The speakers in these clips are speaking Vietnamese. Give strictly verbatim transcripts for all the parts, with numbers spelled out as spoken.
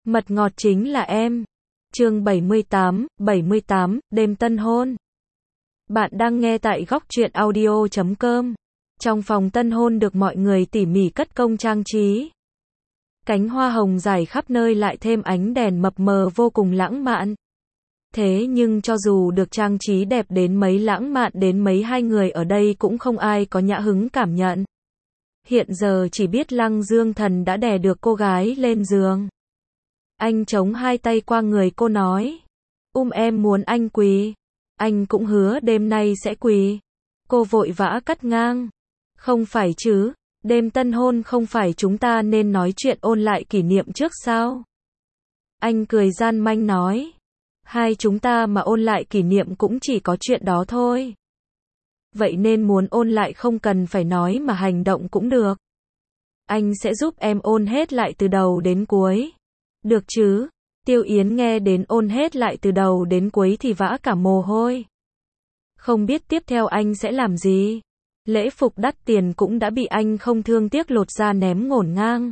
Mật ngọt chính là em. Chương bảy mươi tám, bảy mươi tám, đêm tân hôn. Bạn đang nghe tại góc truyện audio chấm com. Trong phòng tân hôn được mọi người tỉ mỉ cất công trang trí. Cánh hoa hồng rải khắp nơi lại thêm ánh đèn mập mờ vô cùng lãng mạn. Thế nhưng cho dù được trang trí đẹp đến mấy, lãng mạn đến mấy, hai người ở đây cũng không ai có nhã hứng cảm nhận. Hiện giờ chỉ biết Lăng Dương Thần đã đè được cô gái lên giường. Anh chống hai tay qua người cô nói, um em muốn anh quỳ. Anh cũng hứa đêm nay sẽ quỳ. Cô vội vã cắt ngang, không phải chứ, đêm tân hôn không phải chúng ta nên nói chuyện ôn lại kỷ niệm trước sao? Anh cười gian manh nói, hai chúng ta mà ôn lại kỷ niệm cũng chỉ có chuyện đó thôi. Vậy nên muốn ôn lại không cần phải nói mà hành động cũng được. Anh sẽ giúp em ôn hết lại từ đầu đến cuối. Được chứ? Tiêu Yến nghe đến ôn hết lại từ đầu đến cuối thì vã cả mồ hôi. Không biết tiếp theo anh sẽ làm gì. Lễ phục đắt tiền cũng đã bị anh không thương tiếc lột ra ném ngổn ngang.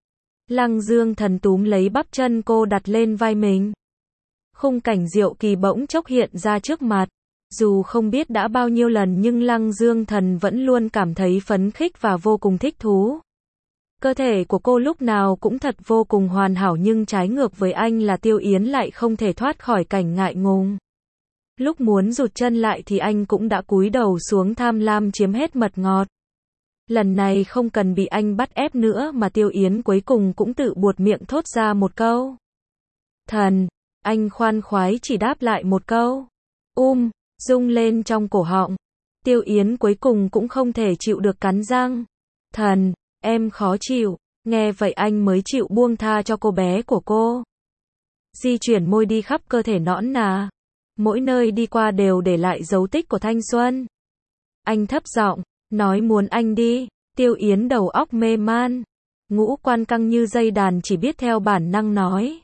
Lăng Dương Thần túm lấy bắp chân cô đặt lên vai mình. Khung cảnh diệu kỳ bỗng chốc hiện ra trước mặt. Dù không biết đã bao nhiêu lần nhưng Lăng Dương Thần vẫn luôn cảm thấy phấn khích và vô cùng thích thú. Cơ thể của cô lúc nào cũng thật vô cùng hoàn hảo, nhưng trái ngược với anh là Tiêu Yến lại không thể thoát khỏi cảnh ngại ngùng. Lúc muốn rụt chân lại thì anh cũng đã cúi đầu xuống tham lam chiếm hết mật ngọt. Lần này không cần bị anh bắt ép nữa mà Tiêu Yến cuối cùng cũng tự buột miệng thốt ra một câu. Thần, anh khoan khoái chỉ đáp lại một câu. Um, rung lên trong cổ họng. Tiêu Yến cuối cùng cũng không thể chịu được cắn răng. Thần, em khó chịu. Nghe vậy anh mới chịu buông tha cho cô bé của cô. Di chuyển môi đi khắp cơ thể nõn nà. Mỗi nơi đi qua đều để lại dấu tích của thanh xuân. Anh thấp giọng nói muốn anh đi. Tiêu Yến đầu óc mê man, ngũ quan căng như dây đàn, chỉ biết theo bản năng nói.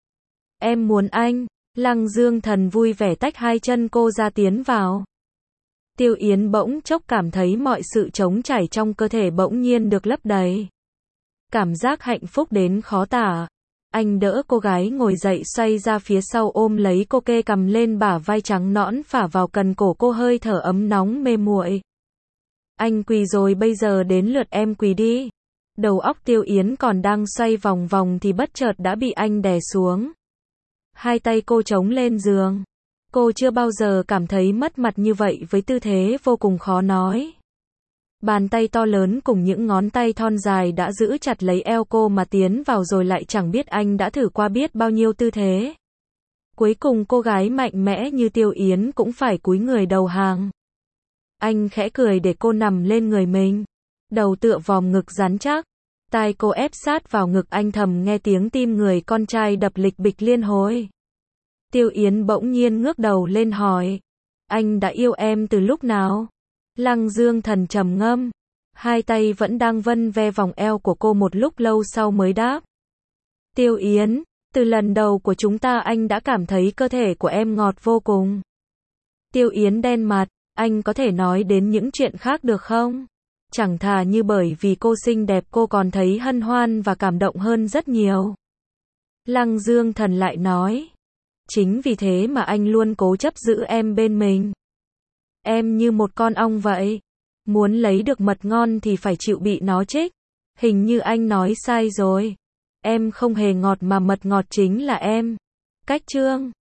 Em muốn anh. Lăng Dương Thần vui vẻ tách hai chân cô ra tiến vào. Tiêu Yến bỗng chốc cảm thấy mọi sự trống trải trong cơ thể bỗng nhiên được lấp đầy. Cảm giác hạnh phúc đến khó tả. Anh đỡ cô gái ngồi dậy, xoay ra phía sau ôm lấy cô, kê cằm lên bả vai trắng nõn phả vào cần cổ cô, hơi thở ấm nóng mê muội. Anh quỳ rồi, bây giờ đến lượt em quỳ đi. Đầu óc Tiêu Yến còn đang xoay vòng vòng thì bất chợt đã bị anh đè xuống. Hai tay cô chống lên giường. Cô chưa bao giờ cảm thấy mất mặt như vậy với tư thế vô cùng khó nói. Bàn tay to lớn cùng những ngón tay thon dài đã giữ chặt lấy eo cô mà tiến vào, rồi lại chẳng biết anh đã thử qua biết bao nhiêu tư thế. Cuối cùng cô gái mạnh mẽ như Tiêu Yến cũng phải cúi người đầu hàng. Anh khẽ cười để cô nằm lên người mình. Đầu tựa vòm ngực rắn chắc. Tai cô ép sát vào ngực anh, thầm nghe tiếng tim người con trai đập lịch bịch liên hồi. Tiêu Yến bỗng nhiên ngước đầu lên hỏi. Anh đã yêu em từ lúc nào? Lăng Dương Thần trầm ngâm. Hai tay vẫn đang vân ve vòng eo của cô, một lúc lâu sau mới đáp. Tiêu Yến, từ lần đầu của chúng ta anh đã cảm thấy cơ thể của em ngọt vô cùng. Tiêu Yến đen mặt. Anh có thể nói đến những chuyện khác được không? Chẳng thà như bởi vì cô xinh đẹp cô còn thấy hân hoan và cảm động hơn rất nhiều. Lăng Dương Thần lại nói. Chính vì thế mà anh luôn cố chấp giữ em bên mình. Em như một con ong vậy. Muốn lấy được mật ngon thì phải chịu bị nó trích. Hình như anh nói sai rồi. Em không hề ngọt mà mật ngọt chính là em. Cách chương